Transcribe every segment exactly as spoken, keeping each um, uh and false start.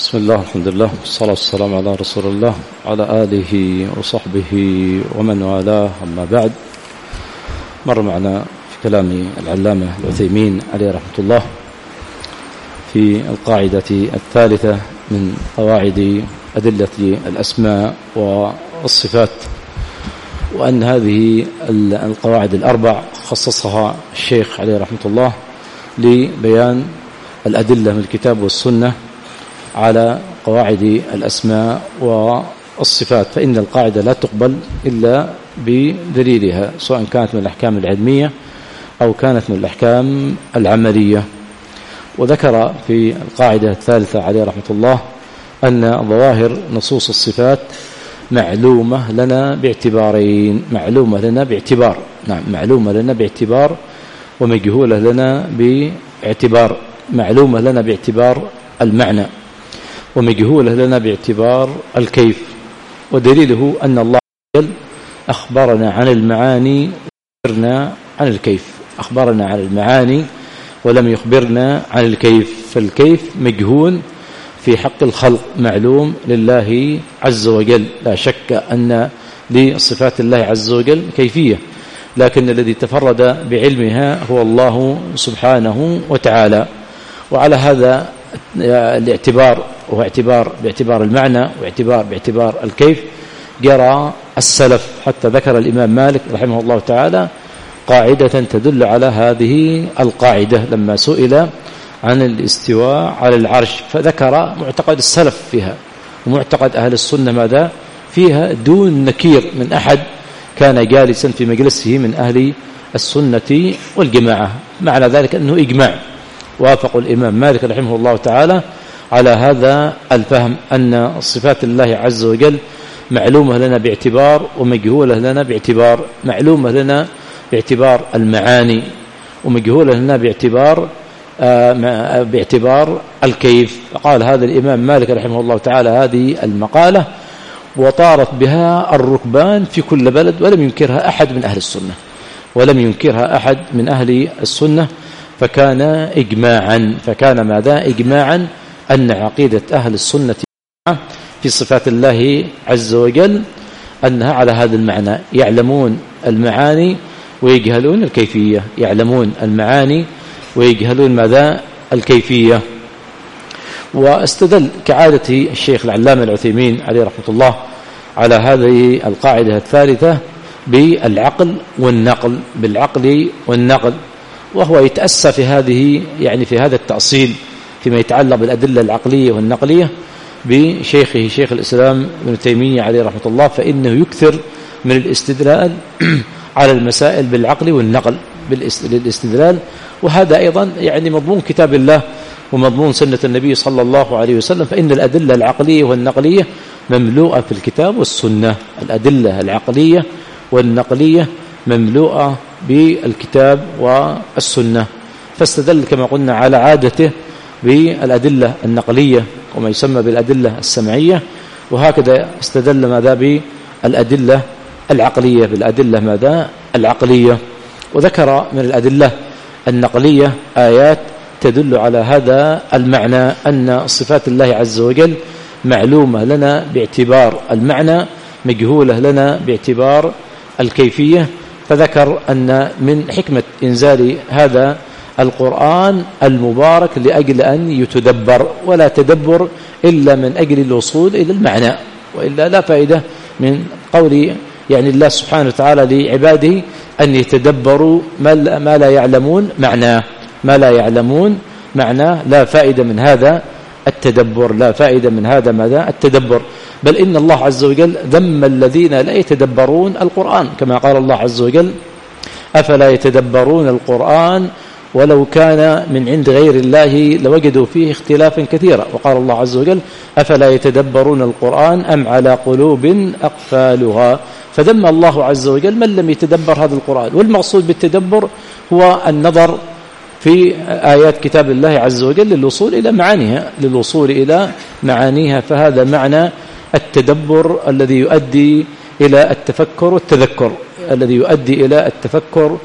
بسم الله الحمد لله والصلاة والسلام على رسول الله وعلى آله وصحبه ومن والاه. أما بعد، مر معنا في كلام العلامة العثيمين عليه رحمة الله في القاعدة الثالثة من قواعد أدلة الأسماء والصفات، وأن هذه القواعد الأربع خصصها الشيخ عليه رحمة الله لبيان الأدلة من الكتاب والسنة على قواعد الأسماء والصفات، فإن القاعدة لا تقبل إلا بدليلها، سواء كانت من الأحكام العلمية أو كانت من الأحكام العملية. وذكر في القاعدة الثالثة عليه رحمة الله أن ظواهر نصوص الصفات معلومة لنا باعتبارين، معلومة لنا باعتبار نعم معلومة لنا باعتبار ومجهولة لنا باعتبار معلومة لنا باعتبار المعنى، ومجهولة لنا باعتبار الكيف. ودليله أن الله جل أخبرنا عن المعاني وأخبرنا عن الكيف، أخبرنا عن المعاني ولم يخبرنا عن الكيف، فالكيف مجهول في حق الخلق، معلوم لله عز وجل. لا شك أن لصفات الله عز وجل كيفية، لكن الذي تفرد بعلمها هو الله سبحانه وتعالى. وعلى هذا الاعتبار، وهو اعتبار باعتبار المعنى واعتبار باعتبار الكيف، جرى السلف، حتى ذكر الإمام مالك رحمه الله تعالى قاعدة تدل على هذه القاعدة لما سئل عن الاستواء على العرش، فذكر معتقد السلف فيها ومعتقد أهل السنة ماذا فيها دون نكير من أحد كان جالسا في مجلسه من أهل السنة والجماعة. معنى ذلك أنه إجماع، وافق الإمام مالك رحمه الله تعالى على هذا الفهم، أن صفات الله عز وجل معلومة لنا باعتبار ومجهولة لنا باعتبار، معلومة لنا باعتبار المعاني ومجهولة لنا باعتبار آه باعتبار الكيف. قال هذا الإمام مالك رحمه الله تعالى هذه المقالة وطارت بها الركبان في كل بلد، ولم ينكرها أحد من أهل السنة ولم ينكرها أحد من أهل السنة فكان إجماعا فكان ماذا إجماعا أن عقيدة أهل السنة في صفات الله عز وجل أنها على هذا المعنى، يعلمون المعاني ويجهلون الكيفية، يعلمون المعاني ويجهلون ماذا الكيفية. واستدل كعادة الشيخ العلامة العثيمين عليه رحمة الله على هذه القاعدة الثالثة بالعقل والنقل، بالعقل والنقل، وهو يتأسى في هذه يعني في هذا التأصيل فيما يتعلق بالأدلة العقلية والنقلية بشيخه شيخ الإسلام ابن تيمية عليه رحمة الله، فإنه يكثر من الاستدلال على المسائل بالعقل والنقل بالاستدلال. وهذا أيضا يعني مضمون كتاب الله ومضمون سنة النبي صلى الله عليه وسلم، فإن الأدلة العقلية والنقلية مملوءة في الكتاب والسنة، الأدلة العقلية والنقلية مملوءة بالكتاب والسنة. فاستدل كما قلنا على عادته بالأدلة النقلية وما يسمى بالأدلة السمعية، وهكذا استدل ماذا بالأدلة العقلية بالأدلة ماذا العقلية. وذكر من الأدلة النقلية آيات تدل على هذا المعنى، أن صفات الله عز وجل معلومة لنا باعتبار المعنى، مجهولة لنا باعتبار الكيفية. فذكر أن من حكمة إنزال هذا القرآن المبارك لأجل أن يتدبر، ولا تدبر إلا من أجل الوصول إلى المعنى، وإلا لا فائدة من قول يعني الله سبحانه وتعالى لعباده أن يتدبروا ما لا يعلمون معناه ما لا يعلمون معناه لا فائدة من هذا التدبر، لا فائدة من هذا ماذا التدبر. بل إن الله عز وجل ذم الذين لا يتدبرون القرآن، كما قال الله عز وجل أفلا يتدبرون القرآن ولو كان من عند غير الله لوجدوا فيه اختلافا كثيرا. وقال الله عز وجل أفلا يتدبرون القرآن أم على قلوب أقفالها. فذم الله عز وجل من لم يتدبر هذا القرآن، والمقصود بالتدبر هو النظر في آيات كتاب الله عز وجل للوصول إلى معانيها للوصول إلى معانيها فهذا معنى التدبر الذي يؤدي إلى التفكر والتذكر الذي يؤدي إلى التفكر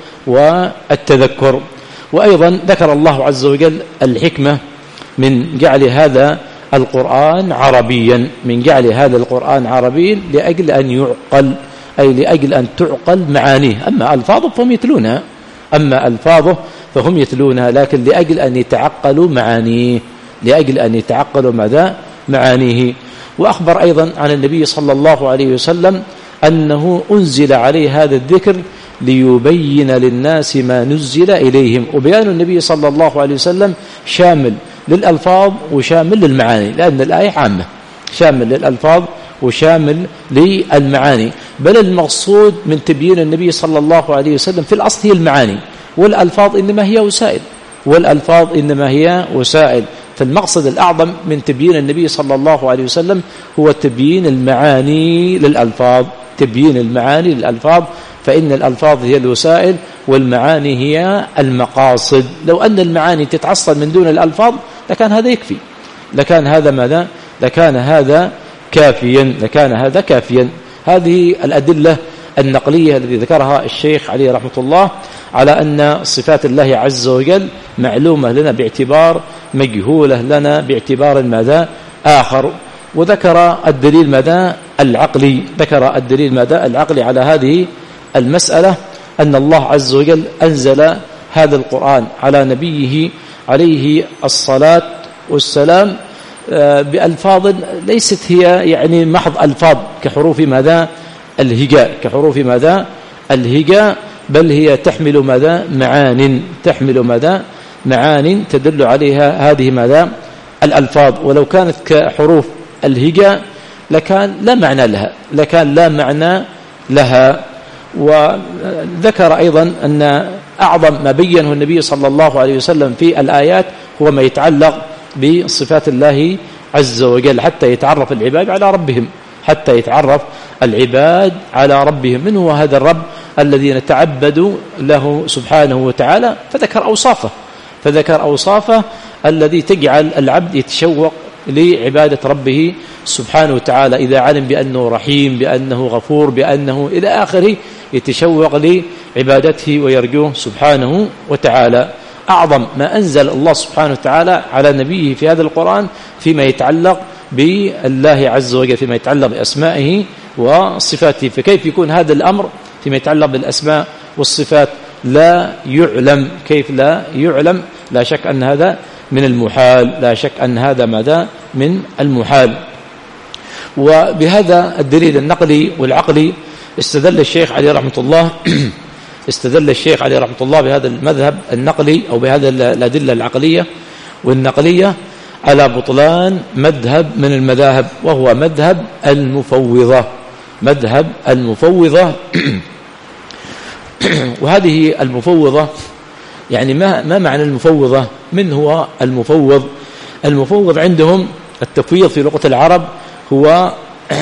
والتذكر. وأيضا ذكر الله عز وجل الحكمة من جعل هذا القرآن عربيا، من جعل هذا القرآن عربيا لأجل أن يعقل، أي لأجل أن تعقل معانيه. أما ألفاظه فهم يتلونها، أما ألفاظه فهم يتلونها، لكن لأجل أن يتعقلوا معانيه، لأجل أن يتعقلوا ماذا؟ معانيه. وأخبر أيضا عن النبي صلى الله عليه وسلم أنه أنزل عليه هذا الذكر ليبين للناس ما نزل إليهم. وبيان النبي صلى الله عليه وسلم شامل للألفاظ وشامل للمعاني، لأن الآية عامة، شامل للألفاظ وشامل للمعاني. بل المقصود من تبيين النبي صلى الله عليه وسلم في الأصل هي المعاني، والألفاظ إنما هي وسائل، والألفاظ إنما هي وسائل. فالمقصد الأعظم من تبيين النبي صلى الله عليه وسلم هو تبيين المعاني للألفاظ، تبيين المعاني للألفاظ، فإن الألفاظ هي الوسائل والمعاني هي المقاصد. لو أن المعاني تتعصل من دون الألفاظ لكان هذا يكفي، لكان هذا ماذا؟ لكان هذا كافيا، لكان هذا كافيا. هذه الأدلة النقلية التي ذكرها الشيخ عليه رحمة الله على أن صفات الله عز وجل معلومة لنا باعتبار مجهولة لنا باعتبار ماذا؟ آخر. وذكر الدليل ماذا؟ العقلي، ذكر الدليل ماذا؟ العقلي على هذه المسألة، أن الله عز وجل أنزل هذا القرآن على نبيه عليه الصلاة والسلام بألفاظ ليست هي يعني محض ألفاظ كحروف ماذا؟ الهجاء، كحروف ماذا؟ الهجاء، بل هي تحمل ماذا؟ معان، تحمل ماذا؟ معان تدل عليها هذه ماذا؟ الألفاظ. ولو كانت كحروف الهجاء لكان لا معنى لها، لكان لا معنى لها. وذكر أيضا أن أعظم ما بينه النبي صلى الله عليه وسلم في الآيات هو ما يتعلق بصفات الله عز وجل، حتى يتعرف العباد على ربهم، حتى يتعرف العباد على ربهم. من هو هذا الرب الذي نتعبد له سبحانه وتعالى؟ فذكر أوصافه، فذكر أوصافه الذي تجعل العبد يتشوق لعبادة ربه سبحانه وتعالى. إذا علم بأنه رحيم، بأنه غفور، بأنه إلى آخره، يتشوق لعبادته ويرجوه سبحانه وتعالى. أعظم ما أنزل الله سبحانه وتعالى على نبيه في هذا القرآن فيما يتعلق بالله عز وجل، فيما يتعلق بأسمائه وصفاته. فكيف يكون هذا الأمر فيما يتعلق بالأسماء والصفات لا يعلم؟ كيف لا يعلم؟ لا شك أن هذا من المحال، لا شك أن هذا ماذا؟ من المحال. وبهذا الدليل النقلي والعقلي استدل الشيخ عليه رحمة الله استدل الشيخ عليه رحمة الله بهذا المذهب النقلي أو بهذا الأدلة العقلية والنقلية على بطلان مذهب من المذاهب، وهو مذهب المفوضة، مذهب المفوضة. وهذه المفوضة يعني ما ما معنى المفوضة؟ من هو المفوض؟ المفوض عندهم التفويض في لغة العرب هو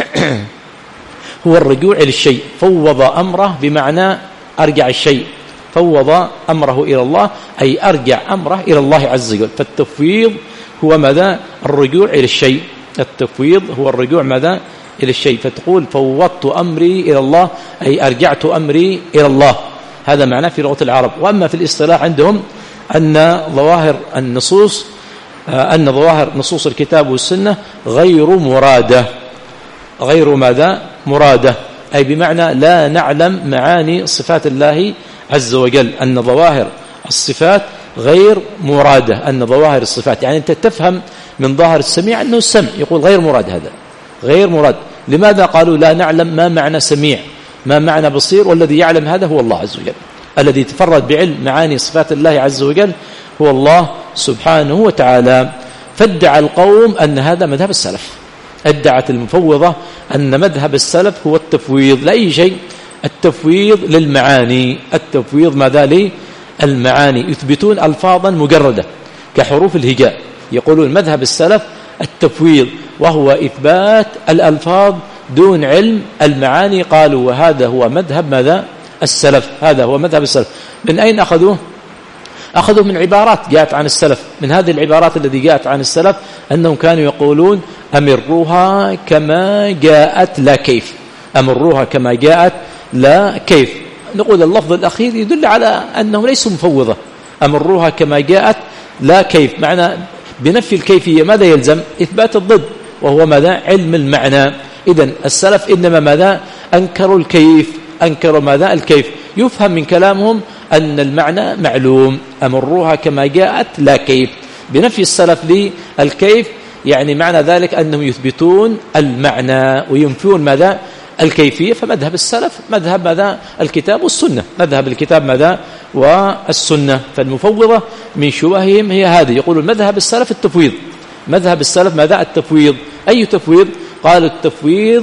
هو الرجوع إلى الشيء. فوض أمره بمعنى أرجع الشيء، فوض أمره إلى الله أي أرجع أمره إلى الله عز وجل. فالتفويض هو ماذا؟ الرجوع إلى الشيء. التفويض هو الرجوع ماذا؟ إلى الشيء. فتقول فوضت أمري إلى الله أي أرجعت أمري إلى الله، هذا معناه في لغة العرب. وأما في الاصطلاح عندهم أن ظواهر النصوص أن ظواهر نصوص الكتاب والسنة غير مرادة، غير ماذا؟ مرادة، أي بمعنى لا نعلم معاني صفات الله عز وجل، أن ظواهر الصفات غير مرادة، أن ظواهر الصفات يعني أنت تفهم من ظاهر السميع أنه السمع، يقول غير مراد، هذا غير مراد. لماذا قالوا لا نعلم ما معنى سميع، ما معنى بصير؟ والذي يعلم هذا هو الله عز وجل، الذي تفرد بعلم معاني صفات الله عز وجل هو الله سبحانه وتعالى. فادعى القوم أن هذا مذهب السلف، ادعت المفوضة أن مذهب السلف هو التفويض لأي شيء، التفويض للمعاني، التفويض ماذا؟ للمعاني. يثبتون ألفاظا مجردة كحروف الهجاء، يقولون مذهب السلف التفويض، وهو إثبات الألفاظ دون علم المعاني. قالوا وهذا هو مذهب ماذا؟ السلف، هذا هو مذهب السلف. من أين أخذوه؟ أخذوا من عبارات جاءت عن السلف. من هذه العبارات التي جاءت عن السلف أنهم كانوا يقولون أمروها كما جاءت لا كيف، أمروها كما جاءت لا كيف. نقول اللفظ الأخير يدل على أنهم ليسوا مفوضة، أمروها كما جاءت لا كيف، معنى بنفي الكيفية ماذا يلزم؟ إثبات الضد، وهو ماذا؟ علم المعنى. إذن السلف إنما ماذا؟ أنكروا الكيف، أنكروا ماذا؟ الكيف. يفهم من كلامهم أن المعنى معلوم، أمروها كما جاءت لا كيف. بنفي السلف للكيف يعني معنى ذلك أنهم يثبتون المعنى وينفون ماذا؟ الكيفية. فمذهب السلف مذهب ماذا؟ الكتاب والسنة، مذهب الكتاب ماذا؟ والسنة. فالمفوضة من شبههم هي هذه، يقولون مذهب السلف التفويض، مذهب السلف ماذا؟ التفويض. أي تفويض؟ قالوا التفويض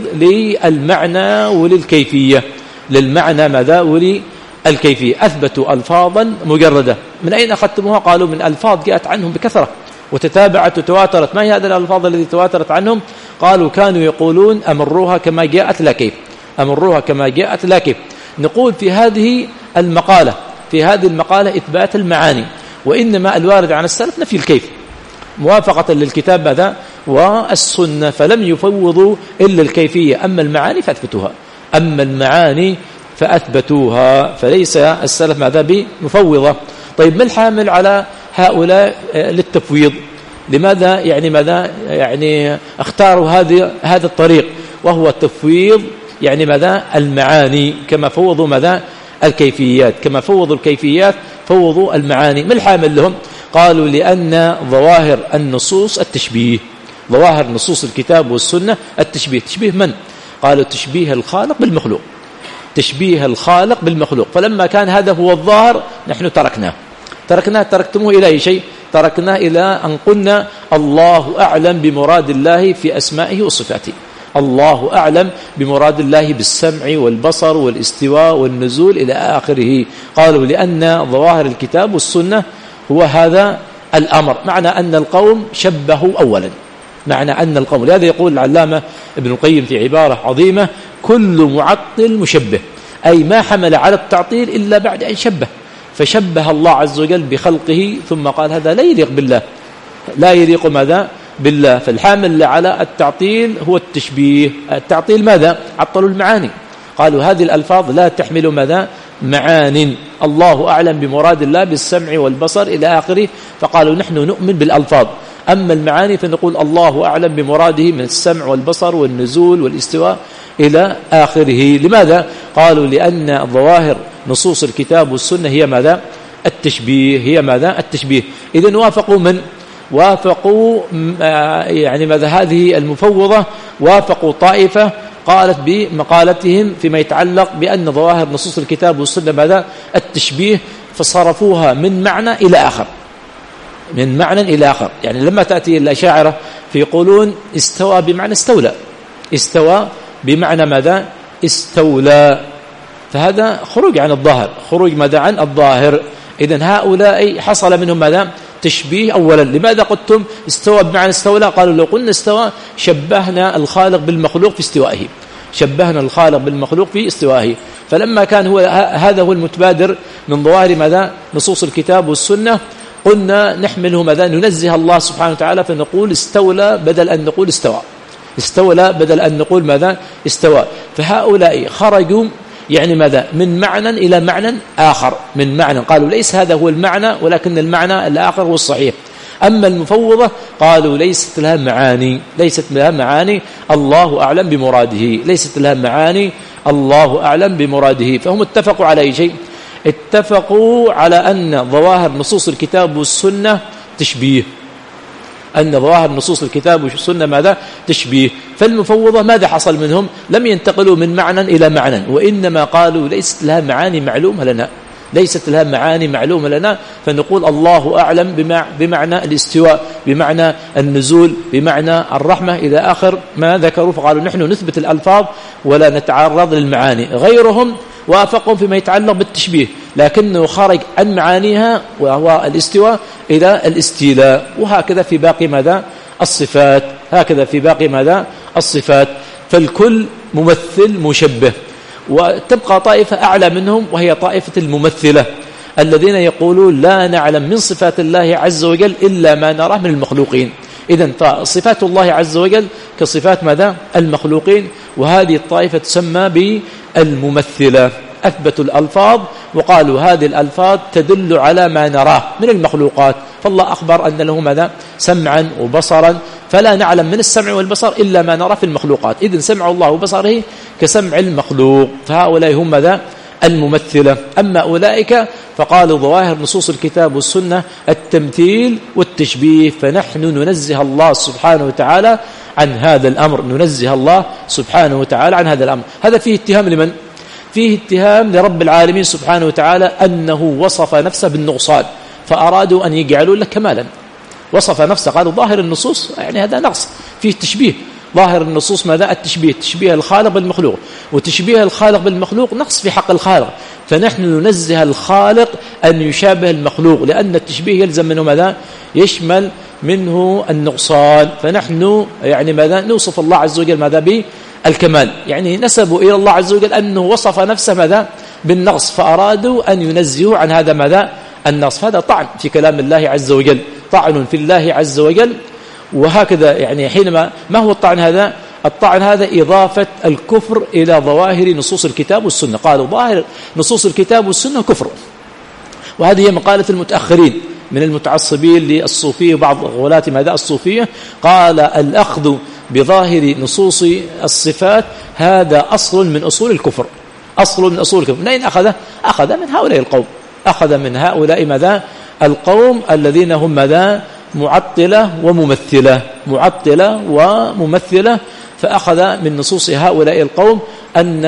للمعنى وللكيفية، للمعنى ماذا؟ وللكيفية. أثبتوا ألفاظا مجردة. من أين أخذتموها؟ قالوا من ألفاظ جاءت عنهم بكثرة وتتابعت وتواترت. ما هي هذه الألفاظ التي تواترت عنهم؟ قالوا كانوا يقولون أمروها كما جاءت لا كيف، أمروها كما جاءت لا كيف. نقول في هذه المقالة، في هذه المقالة إثبات المعاني، وإنما الوارد عن السلف نفي الكيف موافقة للكتاب ماذا؟ والسنة. فلم يفوضوا إلا الكيفية، أما المعاني فأثبتوها، أما المعاني فأثبتوها. فليس السلف ماذا؟ بمفوضة. طيب ما الحامل على هؤلاء للتفويض؟ لماذا يعني ماذا يعني اختاروا هذه هذا الطريق وهو التفويض يعني ماذا؟ المعاني، كما فوضوا ماذا؟ الكيفيات، كما فوضوا الكيفيات فوضوا المعاني. ما الحامل لهم؟ قالوا لأن ظواهر النصوص التشبيه، ظواهر نصوص الكتاب والسنة التشبيه. تشبيه من؟ قالوا تشبيه الخالق بالمخلوق، تشبيه الخالق بالمخلوق. فلما كان هذا هو الظاهر نحن تركناه، تركناه تركتموه إلى أي شيء؟ تركناه إلى أن قلنا الله أعلم بمراد الله في أسمائه وصفاته، الله أعلم بمراد الله بالسمع والبصر والاستواء والنزول إلى آخره. قالوا لأن ظواهر الكتاب والسنة هو هذا الأمر. معنى أن القوم شبهوا أولا، معنى أن القوم، لهذا يقول العلامة ابن القيم في عبارة عظيمة: كل معطل مشبه، أي ما حمل على التعطيل إلا بعد أن شبه. فشبه الله عز وجل بخلقه ثم قال هذا لا يليق بالله، لا يليق ماذا؟ بالله. فالحامل على التعطيل هو التشبيه. التعطيل ماذا؟ عطلوا المعاني، قالوا هذه الألفاظ لا تحمل ماذا؟ معان، الله أعلم بمراد الله بالسمع والبصر إلى آخره. فقالوا نحن نؤمن بالألفاظ، أما المعاني فنقول الله أعلم بمراده من السمع والبصر والنزول والاستواء إلى آخره. لماذا؟ قالوا لأن ظواهر نصوص الكتاب والسنة هي ماذا؟ التشبيه، هي ماذا؟ التشبيه. إذن وافقوا من؟ وافقوا يعني ماذا؟ هذه المفوضة وافقوا طائفة قالت بمقالتهم فيما يتعلق بأن ظواهر نصوص الكتاب والسنة ماذا؟ التشبيه، فصرفوها من معنى إلى آخر، من معنى إلى آخر. يعني لما تأتي الأشاعرة فيقولون استوى بمعنى استولى، استوى بمعنى ماذا؟ استولى، فهذا خروج عن الظاهر، خروج ماذا؟ عن الظاهر. إذن هؤلاء حصل منهم ماذا؟ تشبيه. أولا لماذا قلتم استوى بمعنى استولى؟ قالوا لو قلنا استوى شبهنا الخالق بالمخلوق في استوائه، شبهنا الخالق بالمخلوق في استوائه. فلما كان هو هذا هو المتبادر من ظواهر ماذا؟ نصوص الكتاب والسنة، قلنا نحمله ماذا؟ ننزه الله سبحانه وتعالى فنقول استولى بدل أن نقول استوى، استولى بدل أن نقول ماذا؟ استوى. فهؤلاء خرجوا يعني ماذا؟ من معنى إلى معنى آخر، من معنى قالوا ليس هذا هو المعنى ولكن المعنى الآخر هو الصحيح. أما المفوضة قالوا ليست لها معاني، ليست لها معاني، الله أعلم بمراده، ليست لها معاني، الله أعلم بمراده. فهم اتفقوا على أي شيء؟ اتفقوا على أن ظواهر نصوص الكتاب والسنة تشبيه، أن ظواهر نصوص الكتاب والسنة ماذا؟ تشبيه. فالمفوضة ماذا حصل منهم؟ لم ينتقلوا من معنى إلى معنى، وإنما قالوا ليست لها معاني معلومة لنا، ليست لها معاني معلومة لنا، فنقول الله أعلم بمعنى الاستواء، بمعنى النزول، بمعنى الرحمة إلى آخر ما ذكروا. فقالوا نحن نثبت الألفاظ ولا نتعرض للمعاني. غيرهم وافقوا فيما يتعلق بالتشبيه، لكنه خرج عن معانيها وهو الاستواء إلى الاستيلاء. وهكذا في باقي ماذا؟ الصفات، هكذا في باقي ماذا؟ الصفات. فالكل ممثل مشبه. وتبقى طائفة أعلى منهم وهي طائفة الممثلة الذين يقولون لا نعلم من صفات الله عز وجل إلا ما نراه من المخلوقين. إذن فصفات الله عز وجل كصفات ماذا؟ المخلوقين. وهذه الطائفة تسمى بالممثلة. أثبتوا الألفاظ وقالوا هذه الألفاظ تدل على ما نراه من المخلوقات، فالله أخبر أن له ماذا؟ سمعا وبصرا، فلا نعلم من السمع والبصر إلا ما نرى في المخلوقات، إذن سمع الله وبصره كسمع المخلوق، فهؤلاء هم ماذا؟ الممثلة. أما أولئك فقالوا ظواهر نصوص الكتاب والسنة التمثيل والتشبيه، فنحن ننزه الله سبحانه وتعالى عن هذا الأمر، ننزه الله سبحانه وتعالى عن هذا الأمر. هذا فيه اتهام لمن؟ فيه اتهام لرب العالمين سبحانه وتعالى أنه وصف نفسه بالنقصان، فأرادوا أن يجعلوا له كمالا، وصف نفسه قالوا ظاهر النصوص يعني هذا نقص، فيه تشبيه. ظاهر النصوص ماذا؟ التشبيه، تشبيه الخالق بالمخلوق، وتشبيه الخالق بالمخلوق نقص في حق الخالق، فنحن ننزه الخالق أن يشابه المخلوق، لأن التشبيه يلزم منه ماذا؟ يشمل منه النقصان، فنحن يعني ماذا؟ نوصف الله عز وجل ماذا؟ بالكمال، يعني نسبوا إلى الله عز وجل أنه وصف نفسه ماذا؟ بالنقص، فأرادوا أن ينزهوا عن هذا ماذا؟ النقص. هذا طعن في كلام الله عز وجل، طعن في الله عز وجل. وهكذا يعني حينما ما هو الطعن هذا؟ الطعن هذا إضافة الكفر إلى ظواهر نصوص الكتاب والسنة، قالوا ظاهر نصوص الكتاب والسنة كفر، وهذه هي مقالة المتأخرين من المتعصبين للصوفية وبعض غلاة ماذا؟ الصوفية، قال الأخذ بظاهر نصوص الصفات هذا أصل من أصول الكفر، أصل من أصول الكفر. من أين أخذ؟ أخذ من هؤلاء القوم، أخذ من هؤلاء ماذا؟ القوم الذين هم ماذا؟ معطلة وممثلة، معطلة وممثلة، فأخذ من نصوص هؤلاء القوم أن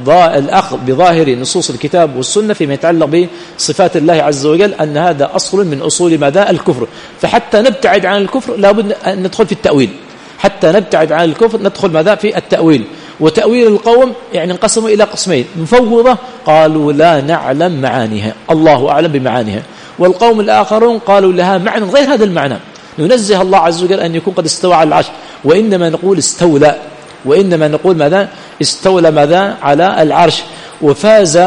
الأخذ بظاهر نصوص الكتاب والسنة فيما يتعلق بصفات الله عز وجل أن هذا أصل من أصول ماذا؟ الكفر. فحتى نبتعد عن الكفر لابد أن ندخل في التأويل، حتى نبتعد عن الكفر ندخل ماذا؟ في التأويل. وتأويل القوم يعني انقسموا إلى قسمين، مفوضة قالوا لا نعلم معانيها، الله أعلم بمعانيها، والقوم الآخرون قالوا لها معنى غير هذا المعنى، ننزه الله عز وجل أن يكون قد استوى على العرش، وإنما نقول استولى، وإنما نقول ماذا؟ استولى ماذا؟ على العرش. وفاز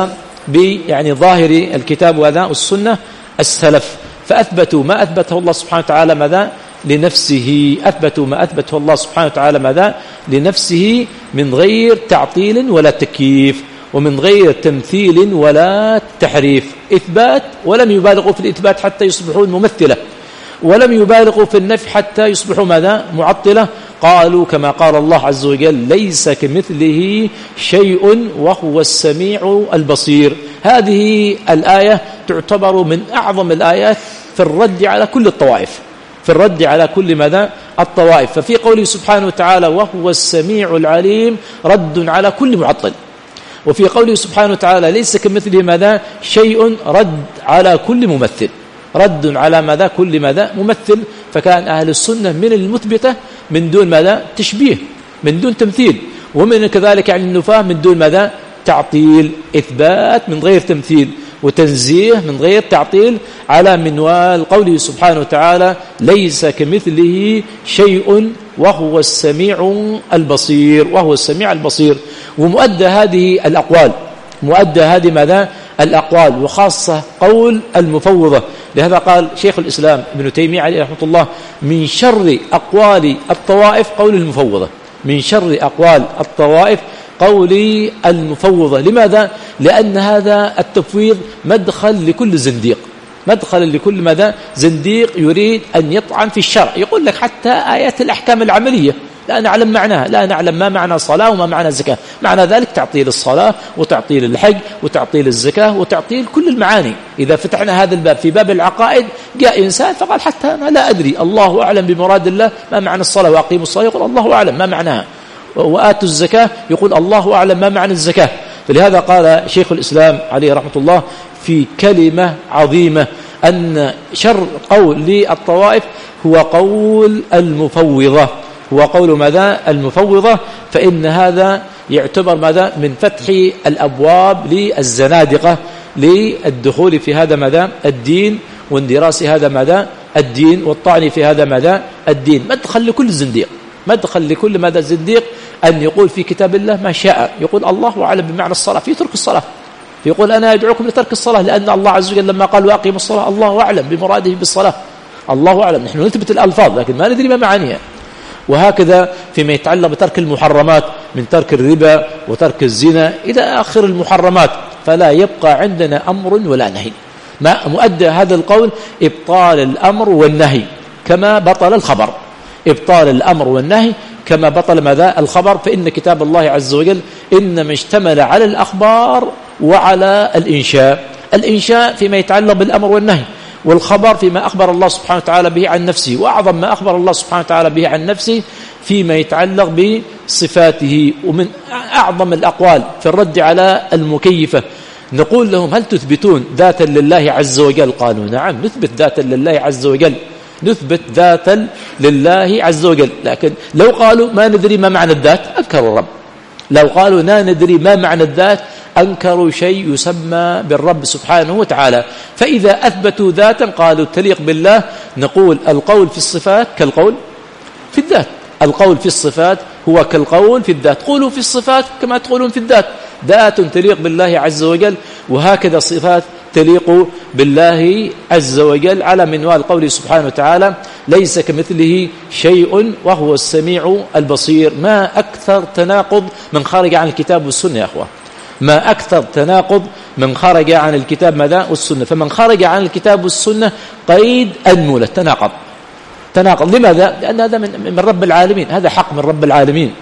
يعني ظاهر الكتاب وهذا والسنة السلف، فأثبتوا ما أثبته الله سبحانه وتعالى ماذا؟ لنفسه، أثبتوا ما أثبته الله سبحانه وتعالى ماذا؟ لنفسه من غير تعطيل ولا تكييف، ومن غير تمثيل ولا تحريف، إثبات، ولم يبالغوا في الإثبات حتى يصبحوا ممثلة، ولم يبالغوا في النفي حتى يصبحوا ماذا؟ معطلة. قالوا كما قال الله عز وجل ليس كمثله شيء وهو السميع البصير. هذه الآية تعتبر من أعظم الآيات في الرد على كل الطوائف، في الرد على كل ماذا؟ الطوائف. ففي قوله سبحانه وتعالى وهو السميع العليم رد على كل معطل، وفي قوله سبحانه وتعالى ليس كمثله ماذا؟ شيء رد على كل ممثل، رد على ماذا؟ كل ماذا؟ ممثل. فكان أهل السنة من المثبتة من دون ماذا؟ تشبيه، من دون تمثيل، ومن كذلك يعني النفاة من دون ماذا؟ تعطيل، إثبات من غير تمثيل، وتنزيه من غير تعطيل، على منوال قوله سبحانه وتعالى ليس كمثله شيء وهو السميع البصير، وهو السميع البصير. ومؤدى هذه الأقوال، مؤدى هذه ماذا؟ الأقوال، وخاصة قول المفوضة. لهذا قال شيخ الإسلام ابن تيمية عليه رحمة الله من شر أقوال الطوائف قول المفوضة، من شر أقوال الطوائف قول المفوضة. لماذا؟ لأن هذا التفويض مدخل لكل زنديق، مدخل لكل ماذا؟ زنديق يريد أن يطعن في الشرع، يقول لك حتى آيات الأحكام العملية لا نعلم معناها، لا نعلم ما معنى الصلاة وما معنى الزكاة، معنى ذلك تعطيل الصلاة وتعطيل الحج وتعطيل الزكاة وتعطيل كل المعاني. إذا فتحنا هذا الباب في باب العقائد جاء إنسان فقال حتى أنا لا أدري، الله أعلم بمراد الله، ما معنى الصلاة؟ وأقيموا الصلاة، يقول الله أعلم ما معناها. وآتوا الزكاة، يقول الله أعلم ما معنى الزكاة. فلهذا قال شيخ الإسلام عليه رحمة الله في كلمة عظيمة أن شر قول للطوائف هو قول المفوضة، هو قول ماذا؟ المفوضة. فإن هذا يعتبر ماذا؟ من فتح الأبواب للزنادقة للدخول في هذا ماذا؟ الدين، واندراس هذا ماذا؟ الدين، والطعن في هذا ماذا؟ الدين. مدخل لكل زنديق، مدخل لكل ماذا؟ زنديق أن يقول في كتاب الله ما شاء، يقول الله أعلم بمعنى الصلاة في ترك الصلاة، يقول أنا أدعوكم لترك الصلاة، لأن الله عز وجل لما قال وأقيموا الصلاة الله أعلم بمراده بالصلاة، الله أعلم. نحن نثبت الألفاظ لكن ما ندري ما معانيها. وهكذا فيما يتعلق بترك المحرمات من ترك الربا وترك الزنا إلى آخر المحرمات، فلا يبقى عندنا أمر ولا نهي. ما مؤدى هذا القول إبطال الأمر والنهي كما بطل الخبر، إبطال الأمر والنهي كما بطل ماذا الخبر. فإن كتاب الله عز وجل إنما اشتمل على الأخبار وعلى الإنشاء، الإنشاء فيما يتعلق بالأمر والنهي، والخبر فيما أخبر الله سبحانه وتعالى به عن نفسه، وأعظم ما أخبر الله سبحانه وتعالى به عن نفسه فيما يتعلق بصفاته. ومن أعظم الأقوال في الرد على المكيفة نقول لهم: هل تثبتون ذاتا لله عز وجل؟ قالوا: نعم نثبت ذاتا لله عز وجل، نثبت ذاتا لله عز وجل. لكن لو قالوا ما ندري ما معنى الذات أنكروا الرب، لو قالوا لا ندري ما معنى الذات أنكروا شيء يسمى بالرب سبحانه وتعالى. فإذا أثبتوا ذاتا قالوا تليق بالله، نقول القول في الصفات كالقول في الذات، القول في الصفات هو كالقول في الذات. قولوا في الصفات كما تقولون في الذات، ذات تليق بالله عز وجل، وهكذا صفات تليق بالله عز وجل على منوال قوله سبحانه وتعالى: ليس كمثله شيء وهو السميع البصير. ما أكثر تناقض من خارج عن الكتاب والسنة يا أخوة، ما أكثر تناقض من خرج عن الكتاب ماذا والسنة. فمن خرج عن الكتاب والسنة قيد أنملة، تناقض تناقض. لماذا؟ لأن هذا من, من رب العالمين، هذا حق من رب العالمين.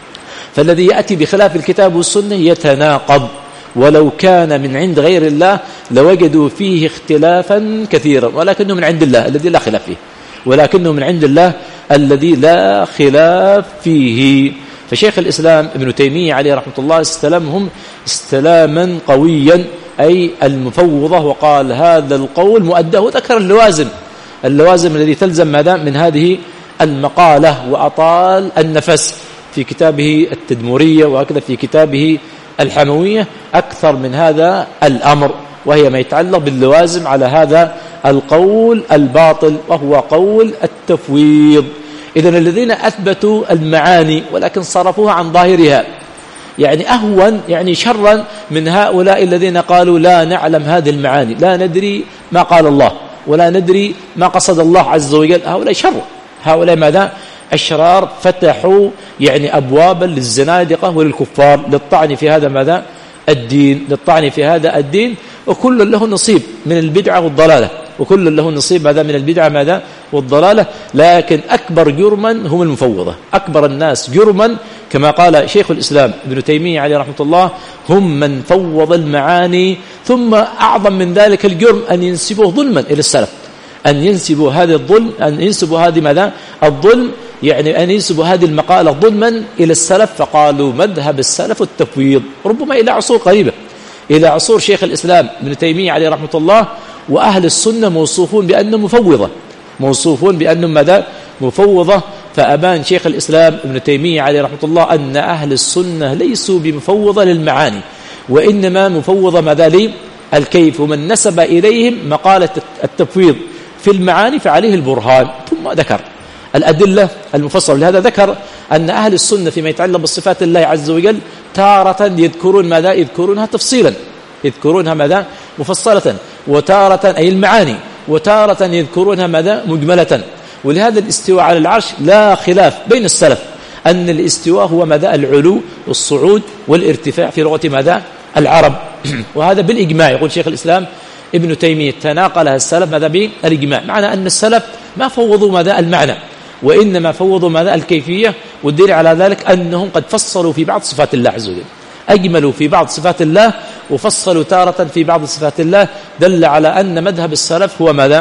فالذي يأتي بخلاف الكتاب والسنة يتناقض، ولو كان من عند غير الله لوجدوا فيه اختلافا كثيرا، ولكنه من عند الله الذي لا خلاف فيه، ولكنه من عند الله الذي لا خلاف فيه. فشيخ الإسلام ابن تيمية عليه رحمة الله استلمهم استلاما قويا، أي المفوضة، وقال هذا القول مؤداه، وذكر اللوازم اللوازم الذي تلزم ماذا من هذه المقالة، وأطال النفس في كتابه التدمرية وهكذا في كتابه الحموية أكثر من هذا الأمر، وهي ما يتعلق باللوازم على هذا القول الباطل وهو قول التفويض. إذن الذين أثبتوا المعاني ولكن صرفوها عن ظاهرها يعني أهون يعني شرا من هؤلاء الذين قالوا لا نعلم هذه المعاني، لا ندري ما قال الله ولا ندري ما قصد الله عز وجل. هؤلاء شر، هؤلاء ماذا؟ أشرار، فتحوا يعني أبوابا للزنادقة وللكفار للطعن في هذا ماذا؟ الدين، للطعن في هذا الدين. وكل له نصيب من البدعة والضلالة، وكل له نصيب ماذا من البدعة ماذا والضلالة. لكن أكبر جرما هم المفوضة، أكبر الناس جرما كما قال شيخ الإسلام ابن تيمية عليه رحمة الله هم من فوض المعاني. ثم أعظم من ذلك الجرم أن ينسبوه ظلما إلى السلف، أن ينسبوا هذا الظلم، أن ينسبوا هذه ماذا الظلم، يعني أن ينسبوا هذه المقالة ظلما إلى السلف. فقالوا مذهب السلف التفويض، ربما إلى عصور قريبة، إلى عصور شيخ الإسلام ابن تيمية عليه رحمة الله. وأهل السنة موصوفون بأنهم مفوضة، موصوفون بأنهم ماذا مفوضة. فأبان شيخ الإسلام ابن تيمية عليه رحمة الله أن أهل السنة ليسوا بمفوضة للمعاني، وإنما مفوضة ماذا لي الكيف. ومن نسب إليهم مقالة التفويض في المعاني فعليه البرهان. ثم ذكر الأدلة المفصلة لهذا، ذكر أن أهل السنة فيما يتعلق بصفات الله عز وجل تارة يذكرون ماذا يذكرونها تفصيلا، يذكرونها ماذا مفصلة، وتارة أي المعاني، وتارة يذكرونها ماذا مجملة. ولهذا الاستواء على العرش لا خلاف بين السلف أن الاستواء هو ماذا العلو والصعود والارتفاع في لغة ماذا العرب. وهذا بالإجماع، يقول شيخ الإسلام ابن تيمية تناقلها السلف ماذا بالإجماع، معنى أن السلف ما فوضوا ماذا المعنى، وإنما فوضوا ماذا الكيفية. والدليل على ذلك أنهم قد فصلوا في بعض صفات الله عز وجل، أجملوا في بعض صفات الله وفصلوا تارة في بعض صفات الله. دل على أن مذهب السلف هو ماذا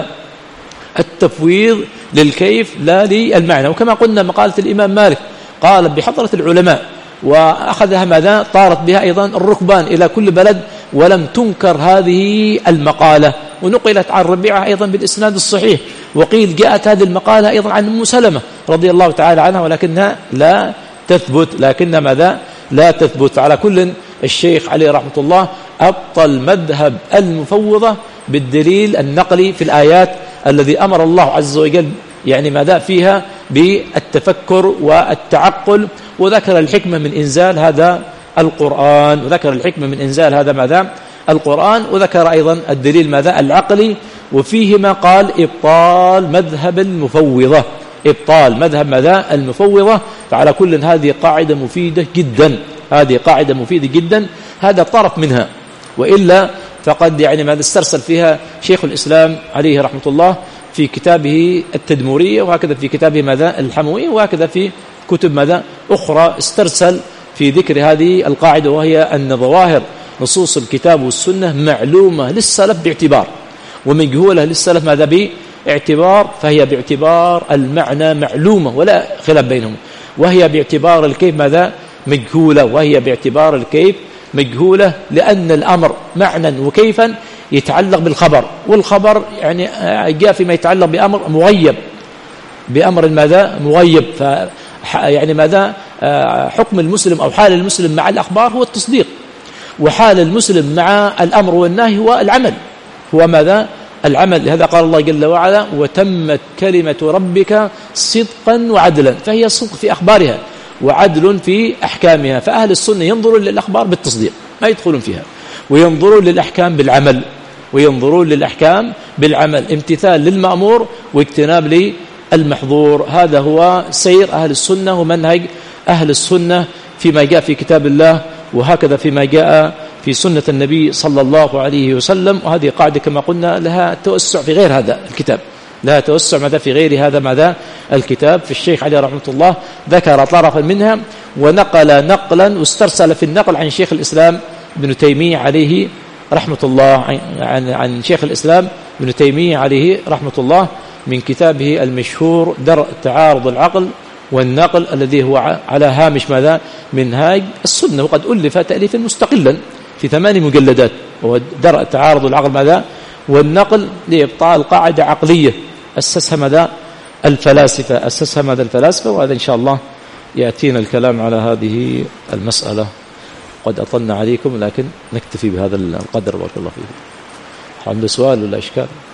التفويض للكيف لا للمعنى. وكما قلنا مقالة الإمام مالك قال بحضرة العلماء، وأخذها ماذا طارت بها أيضا الركبان إلى كل بلد، ولم تنكر هذه المقالة. ونقلت عن ربيعة أيضا بالإسناد الصحيح، وقيل جاءت هذه المقالة أيضا عن أم سلمة رضي الله تعالى عنها، ولكنها لا تثبت، لكن ماذا لا تثبت. على كل الشيخ عليه رحمة الله أبطل مذهب المفوضة بالدليل النقلي في الآيات الذي أمر الله عز وجل يعني ماذا فيها بالتفكر والتعقل، وذكر الحكمة من إنزال هذا القرآن، وذكر الحكمة من إنزال هذا ماذا القرآن، وذكر أيضا الدليل ماذا العقلي. وفيهما قال إبطال مذهب المفوضة، إبطال مذهب ماذا المفوضة. فعلى كل هذه قاعدة مفيدة جدا، هذه قاعدة مفيدة جدا. هذا طرف منها، وإلا فقد يعني ماذا استرسل فيها شيخ الإسلام عليه رحمة الله في كتابه التدمورية، وهكذا في كتابه ماذا الحموي، وهكذا في كتب ماذا أخرى استرسل في ذكر هذه القاعدة، وهي أن ظواهر نصوص الكتاب والسنة معلومة للسلف باعتبار، ومجهولة للسلف ماذا باعتبار، فهي باعتبار المعنى معلومة ولا خلاف بينهم، وهي باعتبار الكيف ماذا مجهولة، وهي باعتبار الكيف مجهولة، لأن الأمر معنى وكيفا يتعلق بالخبر، والخبر يعني جاء فيما يتعلق بأمر مغيب، بأمر ماذا مغيب، ف يعني ماذا حكم المسلم أو حال المسلم مع الأخبار هو التصديق، وحال المسلم مع الأمر والنهي هو العمل، هو ماذا العمل. لهذا قال الله جل وعلا وتمت كلمة ربك صدقا وعدلا، فهي صدق في أخبارها وعدل في أحكامها. فأهل السنة ينظرون للأخبار بالتصديق ما يدخلون فيها، وينظرون للأحكام بالعمل، وينظرون للأحكام بالعمل، امتثال للمأمور واجتناب للمحظور. هذا هو سير أهل السنة ومنهج أهل السنة فيما جاء في كتاب الله، وهكذا فيما جاء في سنة النبي صلى الله عليه وسلم. وهذه قاعدة كما قلنا لها توسع في غير هذا الكتاب، لها توسع ماذا في غير هذا ماذا الكتاب. في الشيخ عليه رحمة الله ذكر طرفا منها، ونقل نقلا واسترسل في النقل عن شيخ الإسلام ابن تيمية عليه رحمة الله، عن عن شيخ الإسلام ابن تيمية عليه رحمة الله من كتابه المشهور درء تعارض العقل والنقل، الذي هو على هامش ماذا منهاج السنة، وقد ألف تأليفا مستقلا في ثمان مجلدات، وهو درء تعارض العقل ماذا والنقل لإبطال قاعدة عقلية أسسها ماذا الفلاسفة، أسسها ماذا الفلاسفة. وهذا إن شاء الله يأتينا الكلام على هذه المسألة. قد أطلنا عليكم، لكن نكتفي بهذا القدر. بارك الله فيكم. عنده سؤال ولا إشكال؟